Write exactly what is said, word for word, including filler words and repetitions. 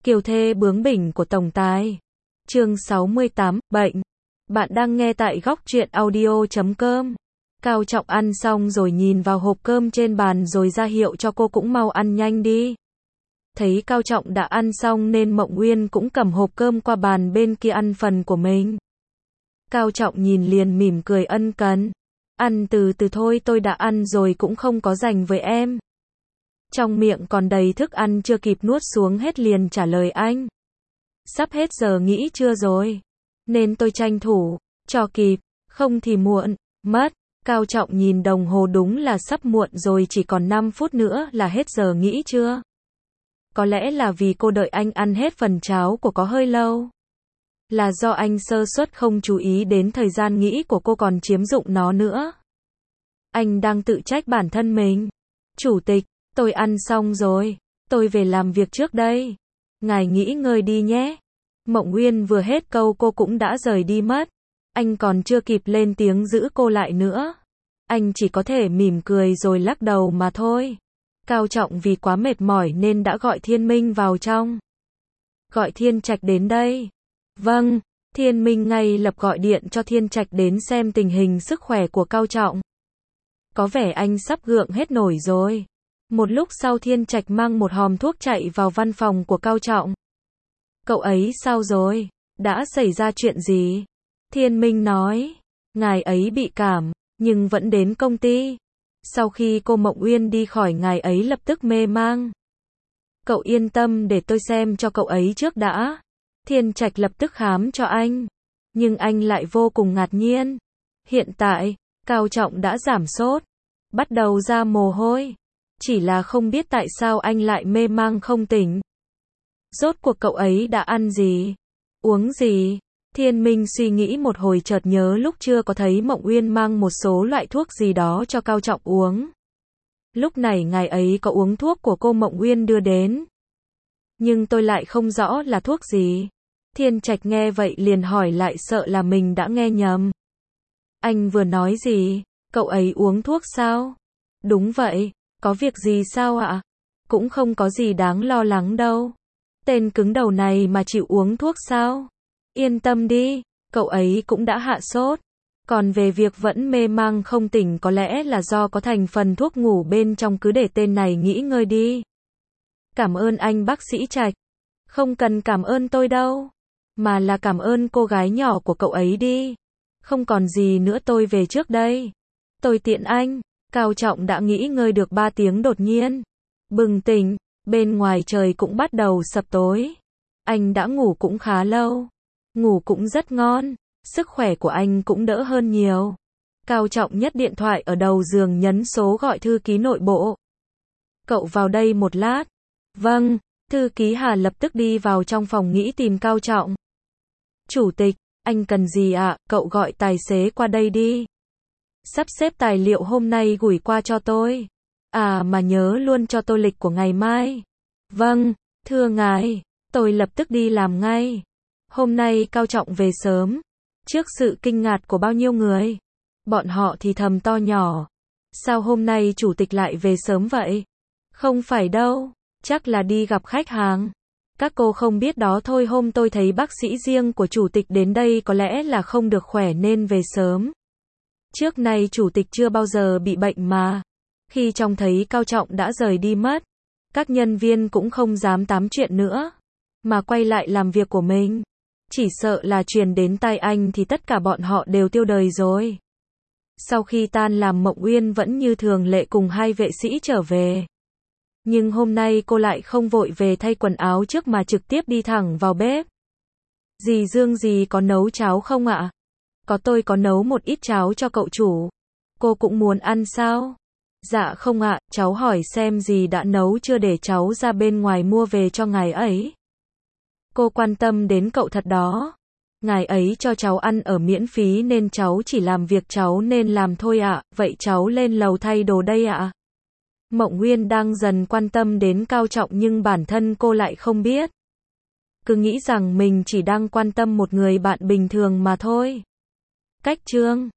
Kiều thê bướng bỉnh của tổng tài. Chương sáu mươi tám, bệnh. Bạn đang nghe tại góc truyện audio chấm com. Cao Trọng ăn xong rồi nhìn vào hộp cơm trên bàn rồi ra hiệu cho cô cũng mau ăn nhanh đi. Thấy Cao Trọng đã ăn xong nên Mộng Uyên cũng cầm hộp cơm qua bàn bên kia ăn phần của mình. Cao Trọng nhìn liền mỉm cười ân cần. Ăn từ từ thôi, tôi đã ăn rồi cũng không có dành với em. Trong miệng còn đầy thức ăn chưa kịp nuốt xuống hết liền trả lời anh. Sắp hết giờ nghỉ trưa rồi, nên tôi tranh thủ, cho kịp, không thì muộn, mất. Cao Trọng nhìn đồng hồ, đúng là sắp muộn rồi, chỉ còn năm phút nữa là hết giờ nghỉ trưa. Có lẽ là vì cô đợi anh ăn hết phần cháo của có hơi lâu. Là do anh sơ suất không chú ý đến thời gian nghỉ của cô còn chiếm dụng nó nữa. Anh đang tự trách bản thân mình. Chủ tịch, tôi ăn xong rồi, tôi về làm việc trước đây. Ngài nghỉ ngơi đi nhé. Mộng Uyên vừa hết câu cô cũng đã rời đi mất. Anh còn chưa kịp lên tiếng giữ cô lại nữa. Anh chỉ có thể mỉm cười rồi lắc đầu mà thôi. Cao Trọng vì quá mệt mỏi nên đã gọi Thiên Minh vào trong. Gọi Thiên Trạch đến đây. Vâng, Thiên Minh ngay lập gọi điện cho Thiên Trạch đến xem tình hình sức khỏe của Cao Trọng. Có vẻ anh sắp gượng hết nổi rồi. Một lúc sau Thiên Trạch mang một hòm thuốc chạy vào văn phòng của Cao Trọng. Cậu ấy sao rồi? Đã xảy ra chuyện gì? Thiên Minh nói, ngài ấy bị cảm, nhưng vẫn đến công ty. Sau khi cô Mộng Uyên đi khỏi, ngài ấy lập tức mê mang. Cậu yên tâm để tôi xem cho cậu ấy trước đã. Thiên Trạch lập tức khám cho anh. Nhưng anh lại vô cùng ngạc nhiên. Hiện tại, Cao Trọng đã giảm sốt, bắt đầu ra mồ hôi. Chỉ là không biết tại sao anh lại mê mang không tỉnh. Rốt cuộc cậu ấy đã ăn gì? Uống gì? Thiên Minh suy nghĩ một hồi chợt nhớ lúc chưa có thấy Mộng Uyên mang một số loại thuốc gì đó cho Cao Trọng uống. Lúc này ngài ấy có uống thuốc của cô Mộng Uyên đưa đến. Nhưng tôi lại không rõ là thuốc gì. Thiên Trạch nghe vậy liền hỏi lại, sợ là mình đã nghe nhầm. Anh vừa nói gì? Cậu ấy uống thuốc sao? Đúng vậy. Có việc gì sao ạ? Cũng không có gì đáng lo lắng đâu. Tên cứng đầu này mà chịu uống thuốc sao? Yên tâm đi, cậu ấy cũng đã hạ sốt. Còn về việc vẫn mê mang không tỉnh, có lẽ là do có thành phần thuốc ngủ bên trong, cứ để tên này nghỉ ngơi đi. Cảm ơn anh bác sĩ Trạch. Không cần cảm ơn tôi đâu, mà là cảm ơn cô gái nhỏ của cậu ấy đi. Không còn gì nữa, tôi về trước đây. Tôi tiện anh. Cao Trọng đã nghỉ ngơi được ba tiếng đột nhiên bừng tỉnh, bên ngoài trời cũng bắt đầu sập tối. Anh đã ngủ cũng khá lâu, ngủ cũng rất ngon, sức khỏe của anh cũng đỡ hơn nhiều. Cao Trọng nhấc điện thoại ở đầu giường nhấn số gọi thư ký nội bộ. Cậu vào đây một lát. Vâng, thư ký Hà lập tức đi vào trong phòng nghỉ tìm Cao Trọng. Chủ tịch, anh cần gì ạ? À? Cậu gọi tài xế qua đây đi. Sắp xếp tài liệu hôm nay gửi qua cho tôi. À mà nhớ luôn cho tôi lịch của ngày mai. Vâng, thưa ngài, tôi lập tức đi làm ngay. Hôm nay Cao Trọng về sớm. Trước sự kinh ngạc của bao nhiêu người, bọn họ thì thầm to nhỏ. Sao hôm nay chủ tịch lại về sớm vậy? Không phải đâu, chắc là đi gặp khách hàng. Các cô không biết đó thôi, hôm tôi thấy bác sĩ riêng của chủ tịch đến đây, có lẽ là không được khỏe nên về sớm. Trước nay chủ tịch chưa bao giờ bị bệnh mà. Khi trông thấy Cao Trọng đã rời đi mất, các nhân viên cũng không dám tám chuyện nữa, mà quay lại làm việc của mình. Chỉ sợ là truyền đến tai anh thì tất cả bọn họ đều tiêu đời rồi. Sau khi tan làm, Mộng Uyên vẫn như thường lệ cùng hai vệ sĩ trở về. Nhưng hôm nay cô lại không vội về thay quần áo trước mà trực tiếp đi thẳng vào bếp. Dì Dương, dì có nấu cháo không ạ? Có, tôi có nấu một ít cháo cho cậu chủ. Cô cũng muốn ăn sao? Dạ không ạ, cháu hỏi xem dì đã nấu chưa để cháu ra bên ngoài mua về cho ngài ấy. Cô quan tâm đến cậu thật đó. Ngài ấy cho cháu ăn ở miễn phí nên cháu chỉ làm việc cháu nên làm thôi ạ. Vậy cháu lên lầu thay đồ đây ạ. Mộng Uyên đang dần quan tâm đến Cao Trọng nhưng bản thân cô lại không biết. Cứ nghĩ rằng mình chỉ đang quan tâm một người bạn bình thường mà thôi. Cách chương